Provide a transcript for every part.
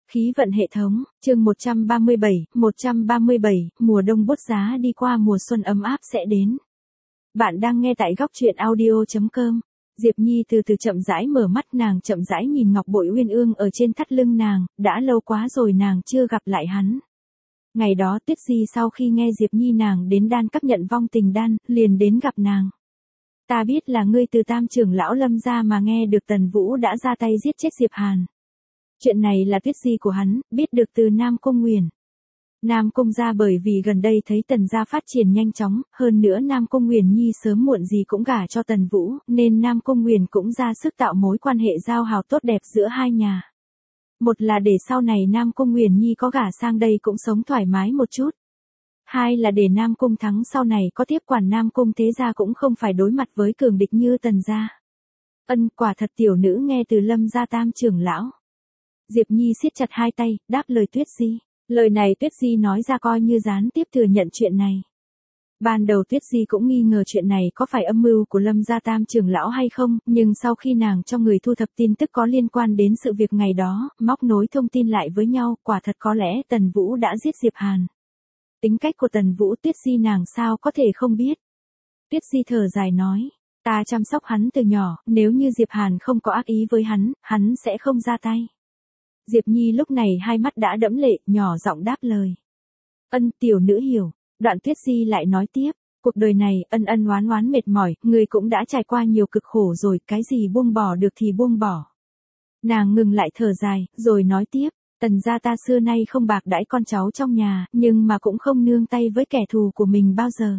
Khí vận hệ thống, chương 137, mùa đông bút giá đi qua mùa xuân ấm áp sẽ đến. Bạn đang nghe tại góc truyện audio.com. Diệp Nhi từ từ chậm rãi mở mắt, nàng chậm rãi nhìn ngọc bội uyên ương ở trên thắt lưng nàng, đã lâu quá rồi nàng chưa gặp lại hắn. Ngày đó Tuyết Di sau khi nghe Diệp Nhi nàng đến đan các nhận vong tình đan, liền đến gặp nàng. Ta biết là ngươi từ Tam trưởng lão Lâm gia mà nghe được Tần Vũ đã ra tay giết chết Diệp Hàn. Chuyện này là Tuyết Di của hắn, biết được từ Nam Cung Nguyền. Nam Cung gia bởi vì gần đây thấy Tần gia phát triển nhanh chóng, hơn nữa Nam Cung Nguyền Nhi sớm muộn gì cũng gả cho Tần Vũ, nên Nam Cung Nguyền cũng ra sức tạo mối quan hệ giao hảo tốt đẹp giữa hai nhà. Một là để sau này Nam Cung Nguyền Nhi có gả sang đây cũng sống thoải mái một chút. Hai là để Nam Cung Thắng sau này có tiếp quản Nam Cung thế gia cũng không phải đối mặt với cường địch như Tần gia. Quả thật tiểu nữ nghe từ Lâm gia Tam trưởng lão. Diệp Nhi siết chặt hai tay, đáp lời Tuyết Di. Lời này Tuyết Di nói ra coi như gián tiếp thừa nhận chuyện này. Ban đầu Tuyết Di cũng nghi ngờ chuyện này có phải âm mưu của Lâm gia Tam trưởng lão hay không, nhưng sau khi nàng cho người thu thập tin tức có liên quan đến sự việc ngày đó, móc nối thông tin lại với nhau, quả thật có lẽ Tần Vũ đã giết Diệp Hàn. Tính cách của Tần Vũ Tuyết Di nàng sao có thể không biết. Tuyết Di thở dài nói, ta chăm sóc hắn từ nhỏ, nếu như Diệp Hàn không có ác ý với hắn sẽ không ra tay. Diệp Nhi lúc này hai mắt đã đẫm lệ, nhỏ giọng đáp lời. Tiểu nữ hiểu. Đoạn Tuyết Di lại nói tiếp, cuộc đời này ân oán mệt mỏi, người cũng đã trải qua nhiều cực khổ rồi, cái gì buông bỏ được thì buông bỏ. Nàng ngừng lại thở dài, rồi nói tiếp, Tần gia ta xưa nay không bạc đãi con cháu trong nhà, nhưng mà cũng không nương tay với kẻ thù của mình bao giờ.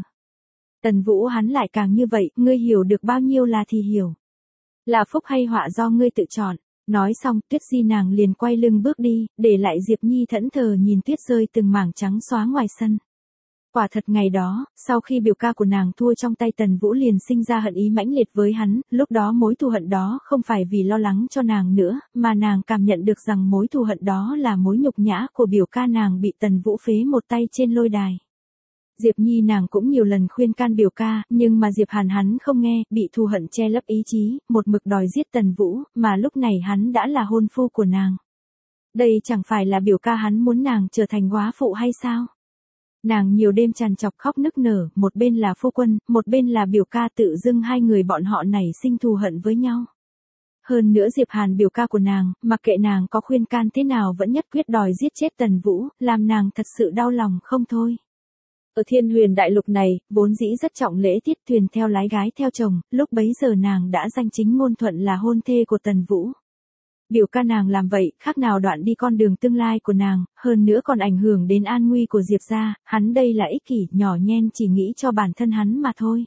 Tần Vũ hắn lại càng như vậy, ngươi hiểu được bao nhiêu là thì hiểu. Là phúc hay họa do ngươi tự chọn. Nói xong, Tuyết Di nàng liền quay lưng bước đi, để lại Diệp Nhi thẫn thờ nhìn tuyết rơi từng mảng trắng xóa ngoài sân. Quả thật ngày đó, sau khi biểu ca của nàng thua trong tay Tần Vũ liền sinh ra hận ý mãnh liệt với hắn, lúc đó mối thù hận đó không phải vì lo lắng cho nàng nữa, mà nàng cảm nhận được rằng mối thù hận đó là mối nhục nhã của biểu ca nàng bị Tần Vũ phế một tay trên lôi đài. Diệp Nhi nàng cũng nhiều lần khuyên can biểu ca, nhưng mà Diệp Hàn hắn không nghe, bị thù hận che lấp ý chí, một mực đòi giết Tần Vũ, mà lúc này hắn đã là hôn phu của nàng. Đây chẳng phải là biểu ca hắn muốn nàng trở thành góa phụ hay sao? Nàng nhiều đêm trằn trọc khóc nức nở, một bên là phu quân, một bên là biểu ca, tự dưng hai người bọn họ nảy sinh thù hận với nhau. Hơn nữa Diệp Hàn biểu ca của nàng, mặc kệ nàng có khuyên can thế nào vẫn nhất quyết đòi giết chết Tần Vũ, làm nàng thật sự đau lòng không thôi. Ở Thiên Huyền Đại Lục này, vốn dĩ rất trọng lễ tiết, thuyền theo lái gái theo chồng, lúc bấy giờ nàng đã danh chính ngôn thuận là hôn thê của Tần Vũ. Biểu ca nàng làm vậy, khác nào đoạn đi con đường tương lai của nàng, hơn nữa còn ảnh hưởng đến an nguy của Diệp gia, hắn đây là ích kỷ, nhỏ nhen chỉ nghĩ cho bản thân hắn mà thôi.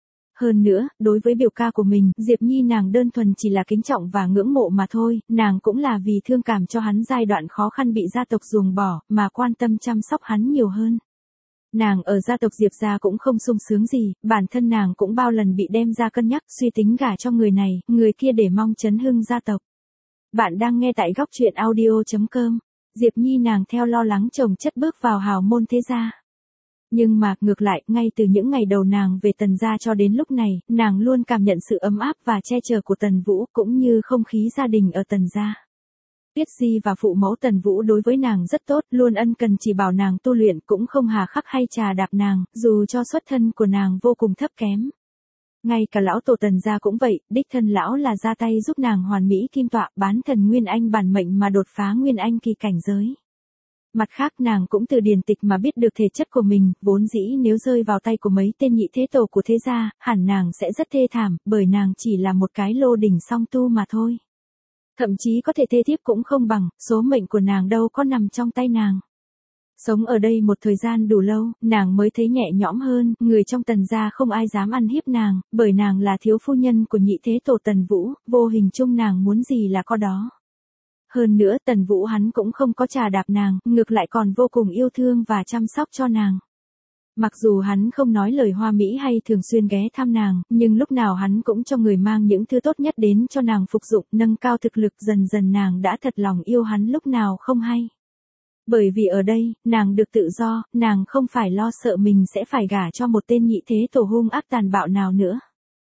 Hơn nữa, đối với biểu ca của mình, Diệp Nhi nàng đơn thuần chỉ là kính trọng và ngưỡng mộ mà thôi, nàng cũng là vì thương cảm cho hắn giai đoạn khó khăn bị gia tộc ruồng bỏ, mà quan tâm chăm sóc hắn nhiều hơn. Nàng ở gia tộc Diệp gia cũng không sung sướng gì, bản thân nàng cũng bao lần bị đem ra cân nhắc suy tính gả cho người này, người kia để mong chấn hưng gia tộc. Bạn đang nghe tại góc truyện audio.com. Diệp Nhi nàng theo lo lắng chồng chất bước vào hào môn thế gia. Nhưng mà, ngược lại, ngay từ những ngày đầu nàng về Tần gia cho đến lúc này, nàng luôn cảm nhận sự ấm áp và che chở của Tần Vũ, cũng như không khí gia đình ở Tần gia. Tuyết Di và phụ mẫu Tần Vũ đối với nàng rất tốt, luôn ân cần chỉ bảo nàng tu luyện, cũng không hà khắc hay trà đạp nàng, dù cho xuất thân của nàng vô cùng thấp kém. Ngay cả lão tổ Tần gia cũng vậy, đích thân lão là ra tay giúp nàng hoàn mỹ kim tọa, bán thần Nguyên Anh bản mệnh mà đột phá Nguyên Anh kỳ cảnh giới. Mặt khác nàng cũng từ điển tịch mà biết được thể chất của mình, vốn dĩ nếu rơi vào tay của mấy tên nhị thế tổ của thế gia, hẳn nàng sẽ rất thê thảm, bởi nàng chỉ là một cái lô đỉnh song tu mà thôi. Thậm chí có thể thê thiếp cũng không bằng, số mệnh của nàng đâu có nằm trong tay nàng. Sống ở đây một thời gian đủ lâu, nàng mới thấy nhẹ nhõm hơn, người trong Tần gia không ai dám ăn hiếp nàng, bởi nàng là thiếu phu nhân của nhị thế tổ Tần Vũ, vô hình chung nàng muốn gì là có đó. Hơn nữa Tần Vũ hắn cũng không có trà đạp nàng, ngược lại còn vô cùng yêu thương và chăm sóc cho nàng. Mặc dù hắn không nói lời hoa mỹ hay thường xuyên ghé thăm nàng, nhưng lúc nào hắn cũng cho người mang những thứ tốt nhất đến cho nàng phục dụng, nâng cao thực lực, dần dần nàng đã thật lòng yêu hắn lúc nào không hay. Bởi vì ở đây, nàng được tự do, nàng không phải lo sợ mình sẽ phải gả cho một tên nhị thế tổ hung ác tàn bạo nào nữa.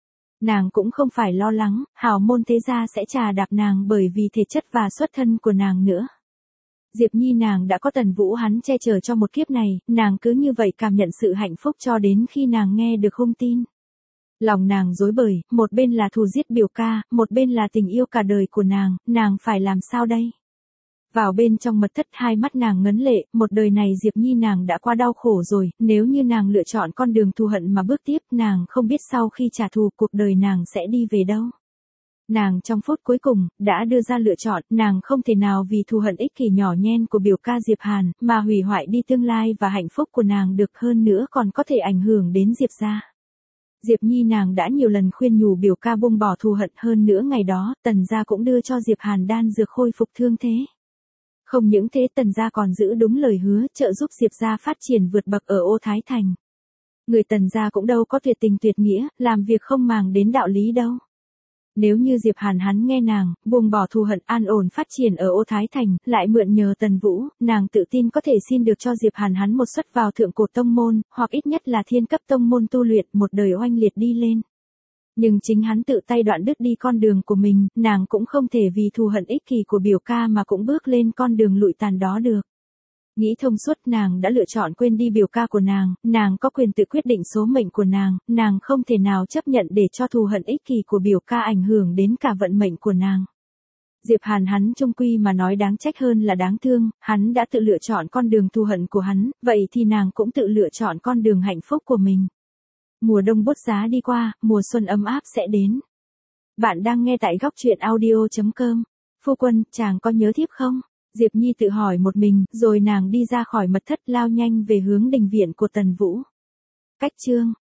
Nàng cũng không phải lo lắng, hào môn thế gia sẽ trà đạp nàng bởi vì thể chất và xuất thân của nàng nữa. Diệp Nhi nàng đã có Tần Vũ hắn che chở cho một kiếp này, nàng cứ như vậy cảm nhận sự hạnh phúc cho đến khi nàng nghe được hung tin. Lòng nàng rối bời, một bên là thù giết biểu ca, một bên là tình yêu cả đời của nàng phải làm sao đây? Vào bên trong mật thất, hai mắt nàng ngấn lệ, một đời này Diệp Nhi nàng đã qua đau khổ rồi, nếu như nàng lựa chọn con đường thù hận mà bước tiếp, nàng không biết sau khi trả thù cuộc đời nàng sẽ đi về đâu. Nàng trong phút cuối cùng, đã đưa ra lựa chọn, nàng không thể nào vì thù hận ích kỷ nhỏ nhen của biểu ca Diệp Hàn, mà hủy hoại đi tương lai và hạnh phúc của nàng được, hơn nữa còn có thể ảnh hưởng đến Diệp gia. Diệp Nhi nàng đã nhiều lần khuyên nhủ biểu ca buông bỏ thù hận, hơn nữa ngày đó, Tần gia cũng đưa cho Diệp Hàn đan dược khôi phục thương thế. Không những thế, Tần gia còn giữ đúng lời hứa, trợ giúp Diệp gia phát triển vượt bậc ở Ô Thái Thành. Người Tần gia cũng đâu có tuyệt tình tuyệt nghĩa, làm việc không màng đến đạo lý đâu. Nếu như Diệp Hàn hắn nghe nàng, buông bỏ thù hận, an ổn phát triển ở Ô Thái Thành, lại mượn nhờ Tần Vũ, nàng tự tin có thể xin được cho Diệp Hàn hắn một suất vào thượng cổ tông môn, hoặc ít nhất là thiên cấp tông môn tu luyện, một đời oanh liệt đi lên. Nhưng chính hắn tự tay đoạn đứt đi con đường của mình, nàng cũng không thể vì thù hận ích kỷ của biểu ca mà cũng bước lên con đường lụi tàn đó được. Nghĩ thông suốt, nàng đã lựa chọn quên đi biểu ca của nàng có quyền tự quyết định số mệnh của nàng không thể nào chấp nhận để cho thù hận ích kỷ của biểu ca ảnh hưởng đến cả vận mệnh của nàng. Diệp Hàn hắn chung quy mà nói đáng trách hơn là đáng thương, hắn đã tự lựa chọn con đường thù hận của hắn, vậy thì nàng cũng tự lựa chọn con đường hạnh phúc của mình. Mùa đông bút giá đi qua, mùa xuân ấm áp sẽ đến. Bạn đang nghe tại góc truyện audio.com. Phu quân, chàng có nhớ thiếp không? Diệp Nhi tự hỏi một mình, rồi nàng đi ra khỏi mật thất, lao nhanh về hướng đình viện của Tần Vũ. Cách chương